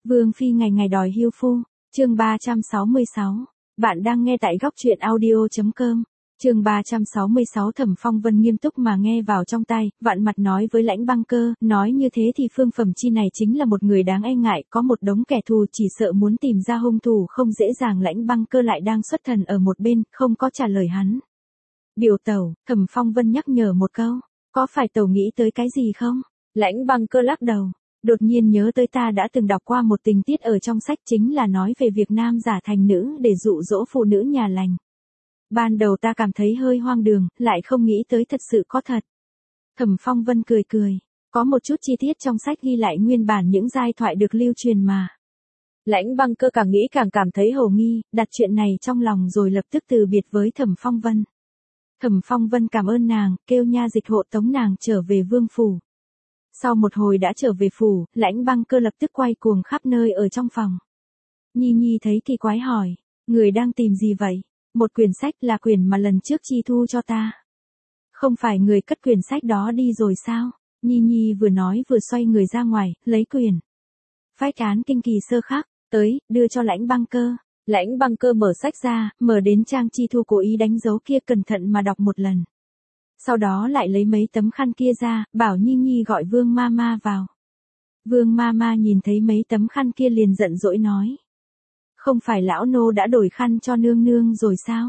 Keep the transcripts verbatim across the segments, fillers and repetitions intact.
Vương phi ngày ngày đòi hưu phu, chương ba trăm sáu mươi sáu. Bạn đang nghe tại góc truyện audio chấm com. Chương ba trăm sáu mươi sáu. Thẩm Phong Vân nghiêm túc mà nghe vào trong tai, vạn mặt nói với Lãnh Băng Cơ, nói như thế thì Phương Phẩm Chi này chính là một người đáng e ngại, có một đống kẻ thù chỉ sợ muốn tìm ra hung thủ không dễ dàng. Lãnh Băng Cơ lại đang xuất thần ở một bên, không có trả lời hắn. Biểu tẩu, Thẩm Phong Vân nhắc nhở một câu, có phải tẩu nghĩ tới cái gì không? Lãnh Băng Cơ lắc đầu. Đột nhiên nhớ tới ta đã từng đọc qua một tình tiết ở trong sách, chính là nói về việc nam giả thành nữ để dụ dỗ phụ nữ nhà lành. Ban đầu ta cảm thấy hơi hoang đường, lại không nghĩ tới thật sự có thật. Thẩm Phong Vân cười cười, có một chút chi tiết trong sách ghi lại nguyên bản những giai thoại được lưu truyền mà. Lãnh Băng Cơ càng nghĩ càng cảm thấy hồ nghi, đặt chuyện này trong lòng rồi lập tức từ biệt với Thẩm Phong Vân. Thẩm Phong Vân cảm ơn nàng, kêu nha dịch hộ tống nàng trở về vương phủ. Sau một hồi đã trở về phủ, Lãnh Băng Cơ lập tức quay cuồng khắp nơi ở trong phòng. Nhi Nhi thấy kỳ quái hỏi, người đang tìm gì vậy? Một quyển sách, là quyển mà lần trước Chi Thu cho ta. Không phải người cất quyển sách đó đi rồi sao? Nhi Nhi vừa nói vừa xoay người ra ngoài, lấy quyển Phách án kinh kỳ sơ khắc, tới, đưa cho Lãnh Băng Cơ. Lãnh Băng Cơ mở sách ra, mở đến trang Chi Thu cố ý đánh dấu kia, cẩn thận mà đọc một lần. Sau đó lại lấy mấy tấm khăn kia ra, bảo Nhi Nhi gọi Vương Mama vào. Vương Mama nhìn thấy mấy tấm khăn kia liền giận dỗi nói. Không phải lão nô đã đổi khăn cho nương nương rồi sao?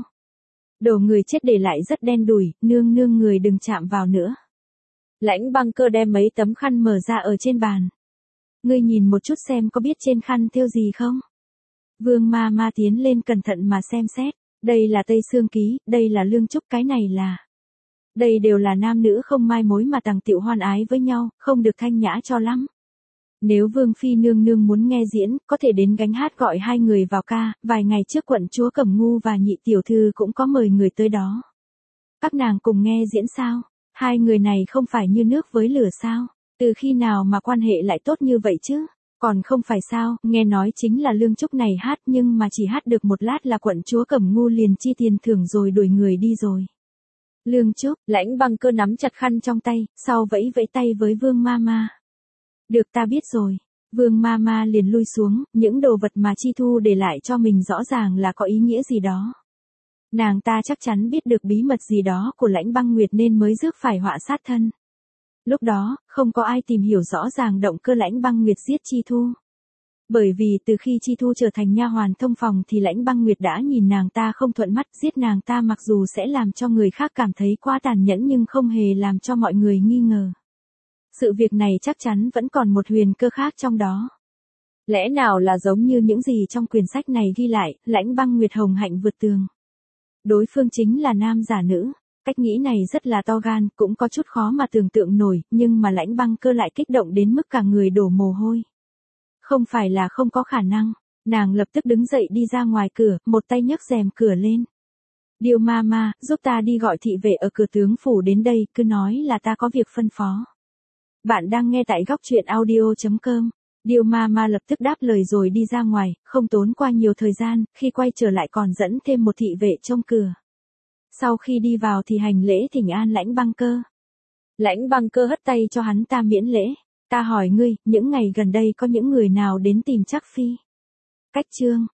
Đồ người chết để lại rất đen đủi, nương nương người đừng chạm vào nữa. Lãnh Băng Cơ đem mấy tấm khăn mở ra ở trên bàn. Ngươi nhìn một chút xem có biết trên khăn thêu gì không? Vương Mama tiến lên cẩn thận mà xem xét. Đây là Tây Xương Ký, đây là Lương Trúc, cái này là... Đây đều là nam nữ không mai mối mà tàng tiệu hoan ái với nhau, không được thanh nhã cho lắm. Nếu Vương phi nương nương muốn nghe diễn, có thể đến gánh hát gọi hai người vào ca, vài ngày trước quận chúa Cẩm Ngu và nhị tiểu thư cũng có mời người tới đó. Các nàng cùng nghe diễn sao? Hai người này không phải như nước với lửa sao? Từ khi nào mà quan hệ lại tốt như vậy chứ? Còn không phải sao, nghe nói chính là Lương Trúc này hát, nhưng mà chỉ hát được một lát là quận chúa Cẩm Ngu liền chi tiền thưởng rồi đuổi người đi rồi. Lương Trúc, Lãnh Băng Cơ nắm chặt khăn trong tay, sau vẫy vẫy tay với Vương Mama. Được, ta biết rồi. Vương Mama liền lui xuống, những đồ vật mà Chi Thu để lại cho mình rõ ràng là có ý nghĩa gì đó. Nàng ta chắc chắn biết được bí mật gì đó của Lãnh Băng Nguyệt nên mới rước phải họa sát thân. Lúc đó, không có ai tìm hiểu rõ ràng động cơ Lãnh Băng Nguyệt giết Chi Thu. Bởi vì từ khi Chi Thu trở thành nha hoàn thông phòng thì Lãnh Băng Nguyệt đã nhìn nàng ta không thuận mắt, giết nàng ta mặc dù sẽ làm cho người khác cảm thấy quá tàn nhẫn nhưng không hề làm cho mọi người nghi ngờ. Sự việc này chắc chắn vẫn còn một huyền cơ khác trong đó. Lẽ nào là giống như những gì trong quyển sách này ghi lại, Lãnh Băng Nguyệt hồng hạnh vượt tường. Đối phương chính là nam giả nữ. Cách nghĩ này rất là to gan, cũng có chút khó mà tưởng tượng nổi, nhưng mà Lãnh Băng Cơ lại kích động đến mức cả người đổ mồ hôi. Không phải là không có khả năng, nàng lập tức đứng dậy đi ra ngoài cửa, một tay nhấc rèm cửa lên. Điêu Mama, giúp ta đi gọi thị vệ ở cửa tướng phủ đến đây, cứ nói là ta có việc phân phó. Bạn đang nghe tại góc truyện audio chấm com. Điêu Mama lập tức đáp lời rồi đi ra ngoài, không tốn qua nhiều thời gian, khi quay trở lại còn dẫn thêm một thị vệ trông cửa. Sau khi đi vào thì hành lễ thỉnh an Lãnh Băng Cơ. Lãnh Băng Cơ hất tay cho hắn ta miễn lễ. Ta hỏi ngươi, những ngày gần đây có những người nào đến tìm Trác Phi? Cách chương